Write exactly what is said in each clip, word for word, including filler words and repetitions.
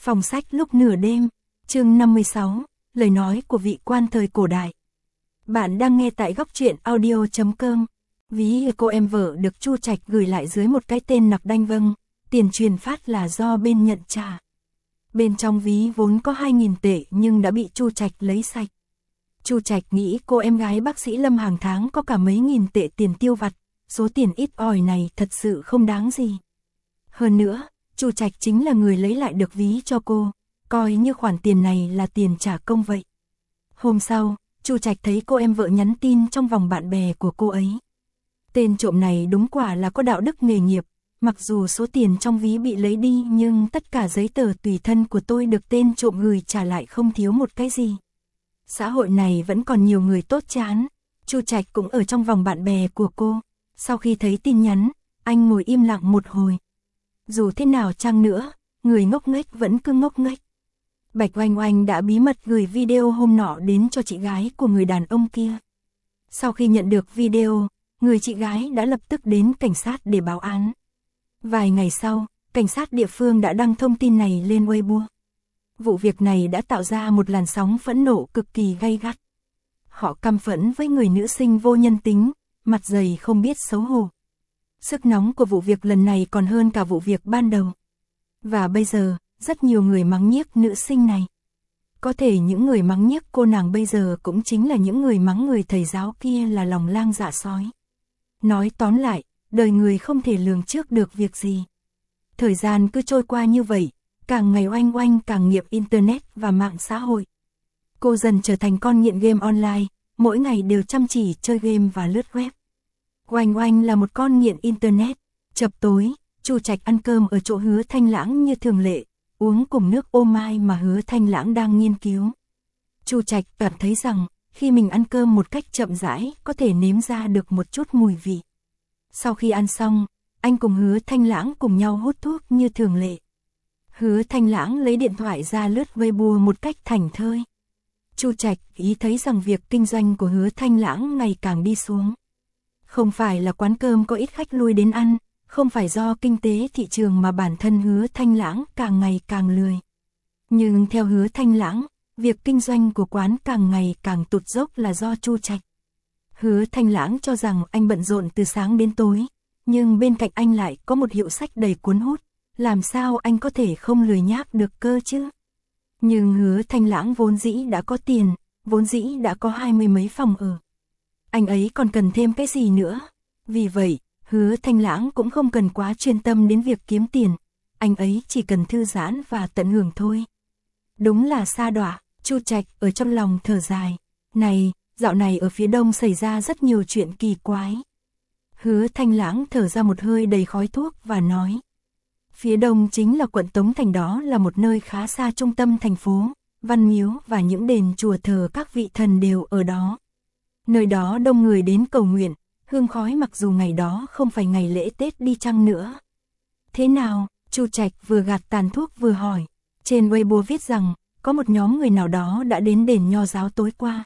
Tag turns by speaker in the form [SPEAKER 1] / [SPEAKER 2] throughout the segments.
[SPEAKER 1] Phòng sách lúc nửa đêm, chương năm mươi sáu, lời nói của vị quan thời cổ đại. Bạn đang nghe tại góc truyện audio chấm com. Ví cô em vợ được Chu Trạch gửi lại dưới một cái tên nặc đanh vâng, tiền truyền phát là do bên nhận trả. Bên trong ví vốn có hai nghìn tệ nhưng đã bị Chu Trạch lấy sạch. Chu Trạch nghĩ cô em gái bác sĩ Lâm hàng tháng có cả mấy nghìn tệ tiền tiêu vặt, số tiền ít ỏi này thật sự không đáng gì. Hơn nữa, Chu Trạch chính là người lấy lại được ví cho cô, coi như khoản tiền này là tiền trả công vậy. Hôm sau, Chu Trạch thấy cô em vợ nhắn tin trong vòng bạn bè của cô ấy. Tên trộm này đúng quả là có đạo đức nghề nghiệp, mặc dù số tiền trong ví bị lấy đi nhưng tất cả giấy tờ tùy thân của tôi được tên trộm gửi trả lại không thiếu một cái gì. Xã hội này vẫn còn nhiều người tốt chán. Chu Trạch cũng ở trong vòng bạn bè của cô. Sau khi thấy tin nhắn, anh ngồi im lặng một hồi. Dù thế nào chăng nữa, người ngốc nghếch vẫn cứ ngốc nghếch. Bạch Oanh Oanh đã bí mật gửi video hôm nọ đến cho chị gái của người đàn ông kia. Sau khi nhận được video, người chị gái đã lập tức đến cảnh sát để báo án. Vài ngày sau, cảnh sát địa phương đã đăng thông tin này lên Weibo. Vụ việc này đã tạo ra một làn sóng phẫn nộ cực kỳ gay gắt. Họ căm phẫn với người nữ sinh vô nhân tính, mặt dày không biết xấu hổ. Sức nóng của vụ việc lần này còn hơn cả vụ việc ban đầu. Và bây giờ, rất nhiều người mắng nhiếc nữ sinh này. Có thể những người mắng nhiếc cô nàng bây giờ cũng chính là những người mắng người thầy giáo kia là lòng lang dạ sói. Nói tóm lại, đời người không thể lường trước được việc gì. Thời gian cứ trôi qua như vậy, càng ngày Oanh Oanh càng nghiện Internet và mạng xã hội. Cô dần trở thành con nghiện game online, mỗi ngày đều chăm chỉ chơi game và lướt web. Oanh Oanh là một con nghiện Internet. Chập tối, Chu Trạch ăn cơm ở chỗ Hứa Thanh Lãng như thường lệ, uống cùng nước ô mai mà Hứa Thanh Lãng đang nghiên cứu. Chu Trạch cảm thấy rằng, khi mình ăn cơm một cách chậm rãi, có thể nếm ra được một chút mùi vị. Sau khi ăn xong, anh cùng Hứa Thanh Lãng cùng nhau hút thuốc như thường lệ. Hứa Thanh Lãng lấy điện thoại ra lướt Weibo một cách thảnh thơi. Chu Trạch ý thấy rằng việc kinh doanh của Hứa Thanh Lãng ngày càng đi xuống. Không phải là quán cơm có ít khách lui đến ăn, không phải do kinh tế thị trường mà bản thân Hứa Thanh Lãng càng ngày càng lười. Nhưng theo Hứa Thanh Lãng, việc kinh doanh của quán càng ngày càng tụt dốc là do Chu Trạch. Hứa Thanh Lãng cho rằng anh bận rộn từ sáng đến tối, nhưng bên cạnh anh lại có một hiệu sách đầy cuốn hút, làm sao anh có thể không lười nhác được cơ chứ? Nhưng Hứa Thanh Lãng vốn dĩ đã có tiền, vốn dĩ đã có hai mươi mấy phòng ở. Anh ấy còn cần thêm cái gì nữa? Vì vậy, Hứa Thanh Lãng cũng không cần quá chuyên tâm đến việc kiếm tiền, anh ấy chỉ cần thư giãn và tận hưởng thôi. Đúng là sa đọa, Chu Trạch ở trong lòng thở dài. Này, dạo này ở phía đông xảy ra rất nhiều chuyện kỳ quái. Hứa Thanh Lãng thở ra một hơi đầy khói thuốc và nói. Phía đông chính là quận Tống Thành, đó là một nơi khá xa trung tâm thành phố, văn miếu và những đền chùa thờ các vị thần đều ở đó. Nơi đó đông người đến cầu nguyện, hương khói mặc dù ngày đó không phải ngày lễ Tết đi chăng nữa. Thế nào? Chu Trạch vừa gạt tàn thuốc vừa hỏi. Trên Weibo viết rằng, có một nhóm người nào đó đã đến đền Nho giáo tối qua.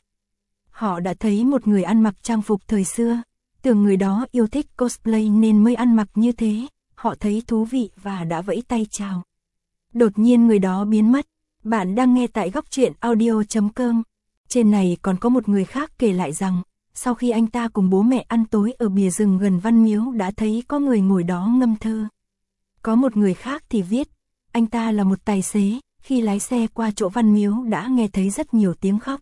[SPEAKER 1] Họ đã thấy một người ăn mặc trang phục thời xưa, tưởng người đó yêu thích cosplay nên mới ăn mặc như thế. Họ thấy thú vị và đã vẫy tay chào. Đột nhiên người đó biến mất. Bạn đang nghe tại góc truyện audio chấm com. Trên này còn có một người khác kể lại rằng, sau khi anh ta cùng bố mẹ ăn tối ở bìa rừng gần Văn Miếu đã thấy có người ngồi đó ngâm thơ. Có một người khác thì viết, anh ta là một tài xế, khi lái xe qua chỗ Văn Miếu đã nghe thấy rất nhiều tiếng khóc.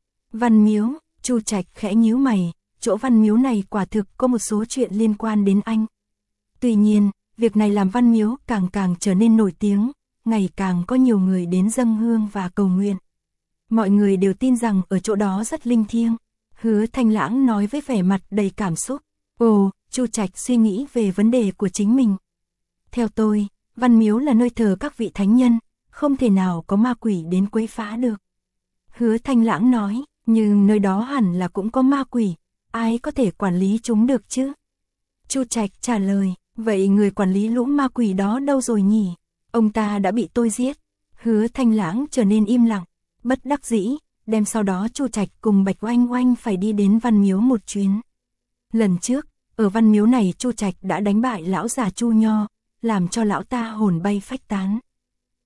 [SPEAKER 1] Văn Miếu, Chu Trạch khẽ nhíu mày, chỗ Văn Miếu này quả thực có một số chuyện liên quan đến anh. Tuy nhiên, việc này làm Văn Miếu càng càng trở nên nổi tiếng, ngày càng có nhiều người đến dâng hương và cầu nguyện. Mọi người đều tin rằng ở chỗ đó rất linh thiêng. Hứa Thanh Lãng nói với vẻ mặt đầy cảm xúc. Ồ, Chu Trạch suy nghĩ về vấn đề của chính mình. Theo tôi, Văn Miếu là nơi thờ các vị thánh nhân, không thể nào có ma quỷ đến quấy phá được. Hứa Thanh Lãng nói, nhưng nơi đó hẳn là cũng có ma quỷ, ai có thể quản lý chúng được chứ? Chu Trạch trả lời, vậy người quản lý lũ ma quỷ đó đâu rồi nhỉ? Ông ta đã bị tôi giết. Hứa Thanh Lãng trở nên im lặng, bất đắc dĩ, đêm sau đó Chu Trạch cùng Bạch Oanh Oanh phải đi đến Văn Miếu một chuyến. Lần trước, ở Văn Miếu này Chu Trạch đã đánh bại lão già Chu Nho, làm cho lão ta hồn bay phách tán.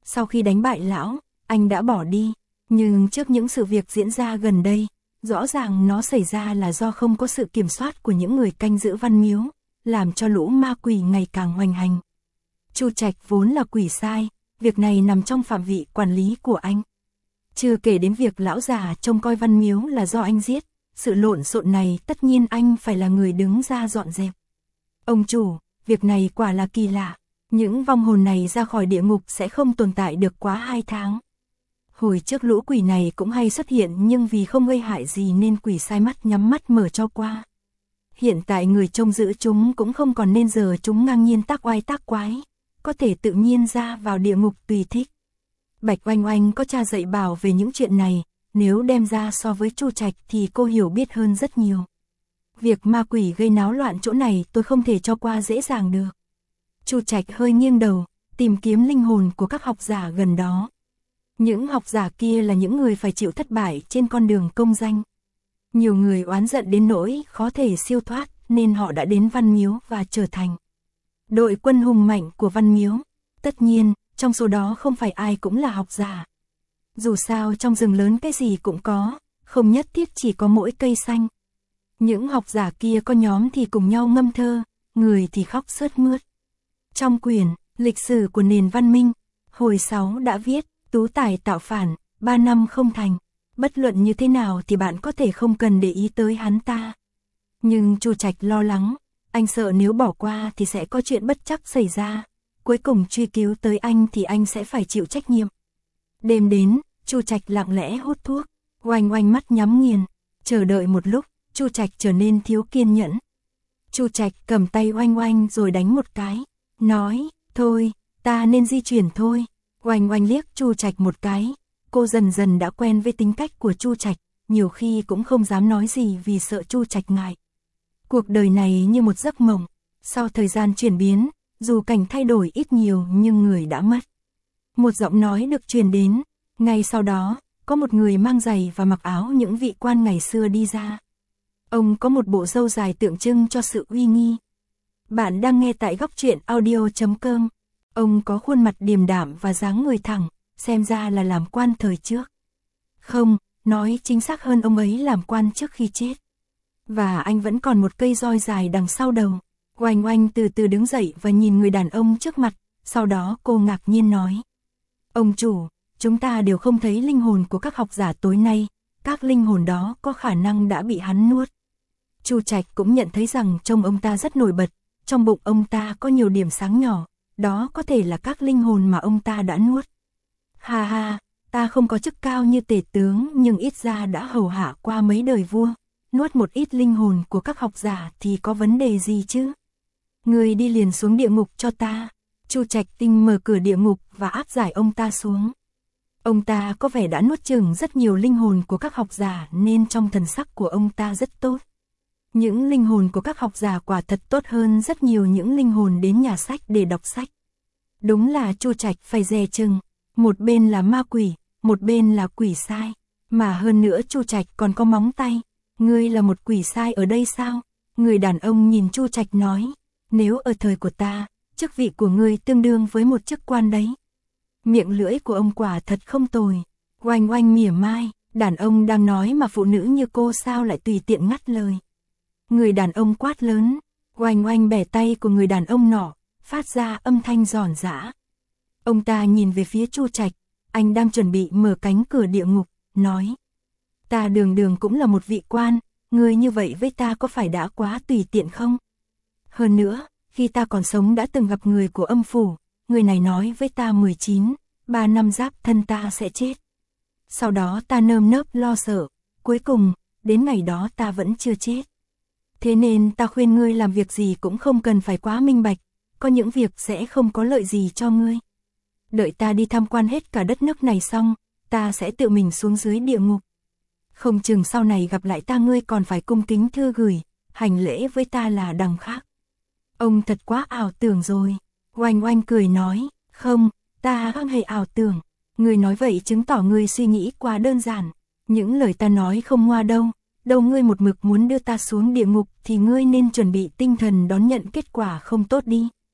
[SPEAKER 1] Sau khi đánh bại lão, anh đã bỏ đi. Nhưng trước những sự việc diễn ra gần đây, rõ ràng nó xảy ra là do không có sự kiểm soát của những người canh giữ văn miếu, làm cho lũ ma quỷ ngày càng hoành hành. Chu Trạch vốn là quỷ sai, việc này nằm trong phạm vị quản lý của anh. Chưa kể đến việc lão già trông coi văn miếu là do anh giết, sự lộn xộn này tất nhiên anh phải là người đứng ra dọn dẹp. Ông chủ, việc này quả là kỳ lạ, những vong hồn này ra khỏi địa ngục sẽ không tồn tại được quá hai tháng. Hồi trước lũ quỷ này cũng hay xuất hiện nhưng vì không gây hại gì nên quỷ sai mắt nhắm mắt mở cho qua. Hiện tại người trông giữ chúng cũng không còn nên giờ chúng ngang nhiên tác oai tác quái, có thể tự nhiên ra vào địa ngục tùy thích. Bạch Oanh Oanh có cha dạy bảo về những chuyện này, nếu đem ra so với Chu Trạch thì cô hiểu biết hơn rất nhiều. Việc ma quỷ gây náo loạn chỗ này tôi không thể cho qua dễ dàng được. Chu Trạch hơi nghiêng đầu, tìm kiếm linh hồn của các học giả gần đó. Những học giả kia là những người phải chịu thất bại trên con đường công danh. Nhiều người oán giận đến nỗi khó thể siêu thoát nên họ đã đến Văn Miếu và trở thành đội quân hùng mạnh của Văn Miếu. Tất nhiên, trong số đó không phải ai cũng là học giả. Dù sao trong rừng lớn cái gì cũng có, không nhất thiết chỉ có mỗi cây xanh. Những học giả kia có nhóm thì cùng nhau ngâm thơ, người thì khóc sướt mướt. Trong quyển Lịch sử của nền văn minh, hồi sáu đã viết, Tú Tài tạo phản, ba năm không thành. Bất luận như thế nào thì bạn có thể không cần để ý tới hắn ta. Nhưng Chu Trạch lo lắng, anh sợ nếu bỏ qua thì sẽ có chuyện bất trắc xảy ra. Cuối cùng truy cứu tới anh thì anh sẽ phải chịu trách nhiệm. Đêm đến, Chu Trạch lặng lẽ hút thuốc, Oanh Oanh mắt nhắm nghiền, chờ đợi một lúc, Chu Trạch trở nên thiếu kiên nhẫn. Chu Trạch cầm tay Oanh Oanh rồi đánh một cái, nói, thôi, ta nên di chuyển thôi. Oanh Oanh liếc Chu Trạch một cái, cô dần dần đã quen với tính cách của Chu Trạch, nhiều khi cũng không dám nói gì vì sợ Chu Trạch ngại. Cuộc đời này như một giấc mộng, sau thời gian chuyển biến, dù cảnh thay đổi ít nhiều nhưng người đã mất. Một giọng nói được truyền đến, ngay sau đó, có một người mang giày và mặc áo những vị quan ngày xưa đi ra. Ông có một bộ râu dài tượng trưng cho sự uy nghi. Bạn đang nghe tại góc truyện audio chấm com. Ông có khuôn mặt điềm đạm và dáng người thẳng, xem ra là làm quan thời trước. Không, nói chính xác hơn ông ấy làm quan trước khi chết. Và anh vẫn còn một cây roi dài đằng sau đầu. Oanh Oanh từ từ đứng dậy và nhìn người đàn ông trước mặt, sau đó cô ngạc nhiên nói. Ông chủ, chúng ta đều không thấy linh hồn của các học giả tối nay, các linh hồn đó có khả năng đã bị hắn nuốt. Chu Trạch cũng nhận thấy rằng trông ông ta rất nổi bật, trong bụng ông ta có nhiều điểm sáng nhỏ, đó có thể là các linh hồn mà ông ta đã nuốt. Ha ha, ta không có chức cao như tể tướng nhưng ít ra đã hầu hạ qua mấy đời vua, nuốt một ít linh hồn của các học giả thì có vấn đề gì chứ? Người đi liền xuống địa ngục cho ta. Chu Trạch Tinh mở cửa địa ngục và áp giải ông ta xuống. Ông ta có vẻ đã nuốt chửng rất nhiều linh hồn của các học giả nên trong thần sắc của ông ta rất tốt. Những linh hồn của các học giả quả thật tốt hơn rất nhiều những linh hồn đến nhà sách để đọc sách. Đúng là Chu Trạch phải dè chừng, một bên là ma quỷ, một bên là quỷ sai, mà hơn nữa Chu Trạch còn có móng tay. Ngươi là một quỷ sai ở đây sao? Người đàn ông nhìn Chu Trạch nói, nếu ở thời của ta, chức vị của ngươi tương đương với một chức quan đấy. Miệng lưỡi của ông quả thật không tồi. Oanh Oanh mỉa mai, đàn ông đang nói mà phụ nữ như cô sao lại tùy tiện ngắt lời. Người đàn ông quát lớn, Oanh Oanh bẻ tay của người đàn ông nọ, phát ra âm thanh giòn giã. Ông ta nhìn về phía Chu Trạch, anh đang chuẩn bị mở cánh cửa địa ngục, nói. Ta đường đường cũng là một vị quan, người như vậy với ta có phải đã quá tùy tiện không? Hơn nữa, khi ta còn sống đã từng gặp người của âm phủ, người này nói với ta mười chín, ba năm giáp thân ta sẽ chết. Sau đó ta nơm nớp lo sợ, cuối cùng, đến ngày đó ta vẫn chưa chết. Thế nên ta khuyên ngươi làm việc gì cũng không cần phải quá minh bạch, có những việc sẽ không có lợi gì cho ngươi. Đợi ta đi tham quan hết cả đất nước này xong, ta sẽ tự mình xuống dưới địa ngục. Không chừng sau này gặp lại ta ngươi còn phải cung kính thư gửi, hành lễ với ta là đằng khác. Ông thật quá ảo tưởng rồi. Oanh Oanh cười nói, không, ta không hề ảo tưởng. Ngươi nói vậy chứng tỏ ngươi suy nghĩ quá đơn giản. Những lời ta nói không ngoa đâu. Đâu ngươi một mực muốn đưa ta xuống địa ngục thì ngươi nên chuẩn bị tinh thần đón nhận kết quả không tốt đi.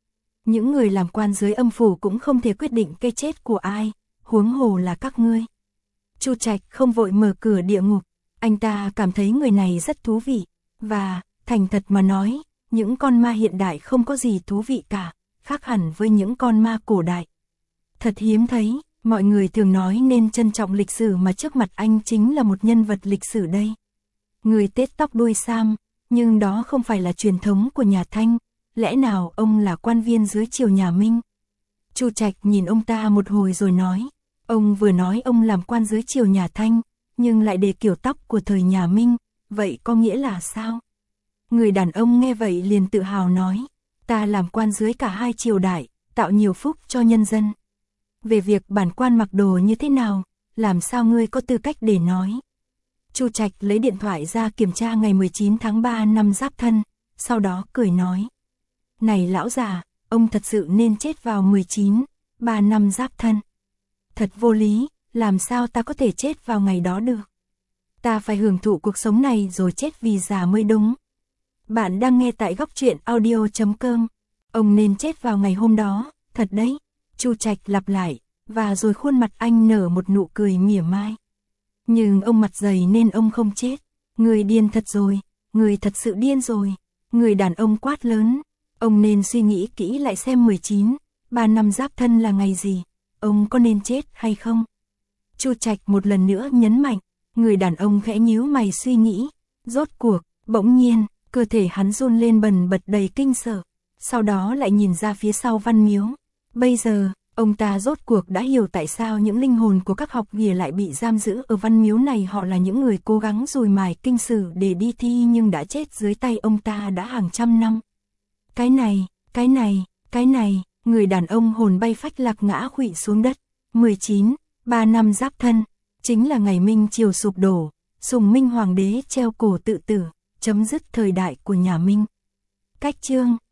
[SPEAKER 1] Những người làm quan dưới âm phủ cũng không thể quyết định cái chết của ai, huống hồ là các ngươi. Chu Trạch không vội mở cửa địa ngục, anh ta cảm thấy người này rất thú vị, và, thành thật mà nói, những con ma hiện đại không có gì thú vị cả, khác hẳn với những con ma cổ đại. Thật hiếm thấy, mọi người thường nói nên trân trọng lịch sử mà trước mặt anh chính là một nhân vật lịch sử đây. Người tết tóc đuôi sam, nhưng đó không phải là truyền thống của nhà Thanh, lẽ nào ông là quan viên dưới triều nhà Minh? Chu Trạch nhìn ông ta một hồi rồi nói, ông vừa nói ông làm quan dưới triều nhà Thanh, nhưng lại để kiểu tóc của thời nhà Minh, vậy có nghĩa là sao? Người đàn ông nghe vậy liền tự hào nói, ta làm quan dưới cả hai triều đại, tạo nhiều phúc cho nhân dân. Về việc bản quan mặc đồ như thế nào, làm sao ngươi có tư cách để nói? Chu Trạch lấy điện thoại ra kiểm tra ngày mười chín tháng ba năm Giáp Thân, sau đó cười nói, này lão già, ông thật sự nên chết vào mười chín, ba năm Giáp Thân. Thật vô lý, làm sao ta có thể chết vào ngày đó được? Ta phải hưởng thụ cuộc sống này rồi chết vì già mới đúng. Bạn đang nghe tại góc truyện audio chấm com. Ông nên chết vào ngày hôm đó, thật đấy. Chu Trạch lặp lại, và rồi khuôn mặt anh nở một nụ cười mỉa mai. Nhưng ông mặt dày nên ông không chết. Người điên thật rồi, người thật sự điên rồi. Người đàn ông quát lớn. Ông nên suy nghĩ kỹ lại xem mười chín, ba năm Giáp Thân là ngày gì. Ông có nên chết hay không? Chu Trạch một lần nữa nhấn mạnh. Người đàn ông khẽ nhíu mày suy nghĩ. Rốt cuộc, bỗng nhiên, cơ thể hắn run lên bần bật đầy kinh sợ. Sau đó lại nhìn ra phía sau văn miếu. Bây giờ, ông ta rốt cuộc đã hiểu tại sao những linh hồn của các học nghìa lại bị giam giữ ở văn miếu này. Họ là những người cố gắng dùi mài kinh sử để đi thi nhưng đã chết dưới tay ông ta đã hàng trăm năm. Cái này, cái này, cái này, người đàn ông hồn bay phách lạc ngã khuỵu xuống đất. mười chín, ba năm Giáp Thân, chính là ngày Minh triều sụp đổ, Sùng Minh hoàng đế treo cổ tự tử, chấm dứt thời đại của nhà Minh. Cách chương